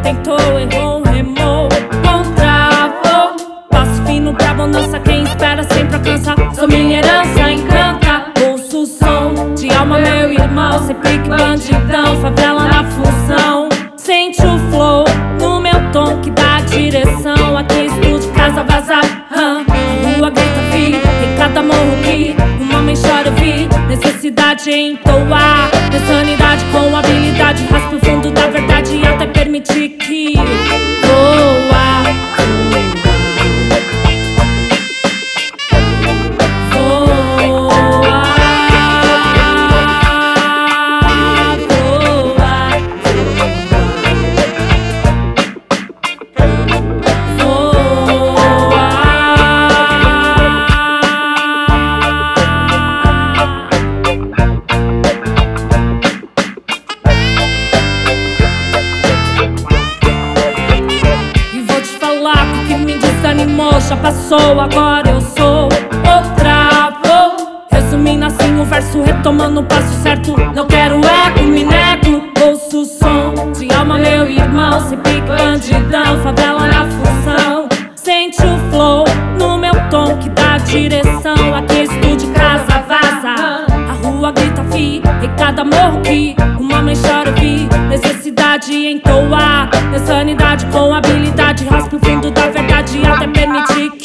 tentou, errou, remou, contravou. Passo fino pra bonança, quem espera sempre alcança. Sou minha herança, encanta. Ouço o som de alma, meu irmão. Cê pique bandidão, favela na função. Sente o flow no meu tom que dá a direção. Aqui estude, casa, vaza, a rua grita, vi. Em cada morro que um homem chora, eu vi. Necessidade em entoar, insanidade com habilidade. Raspa o fundo da verdade e até permitir que voa. Já passou, agora eu sou outra. Vou resumindo assim o verso, retomando o passo certo. Não quero eco, me nego. Ouço o som de alma, meu irmão. Se pique bandidão, favela na função. Sente o flow no meu tom que dá a direção. Aqui estude, casa, vaza. A rua grita, fi. Em cada morro que um homem chora, vi. Necessidade em entoar, insanidade com habilidade. Raspa o fundo da verdade até permitir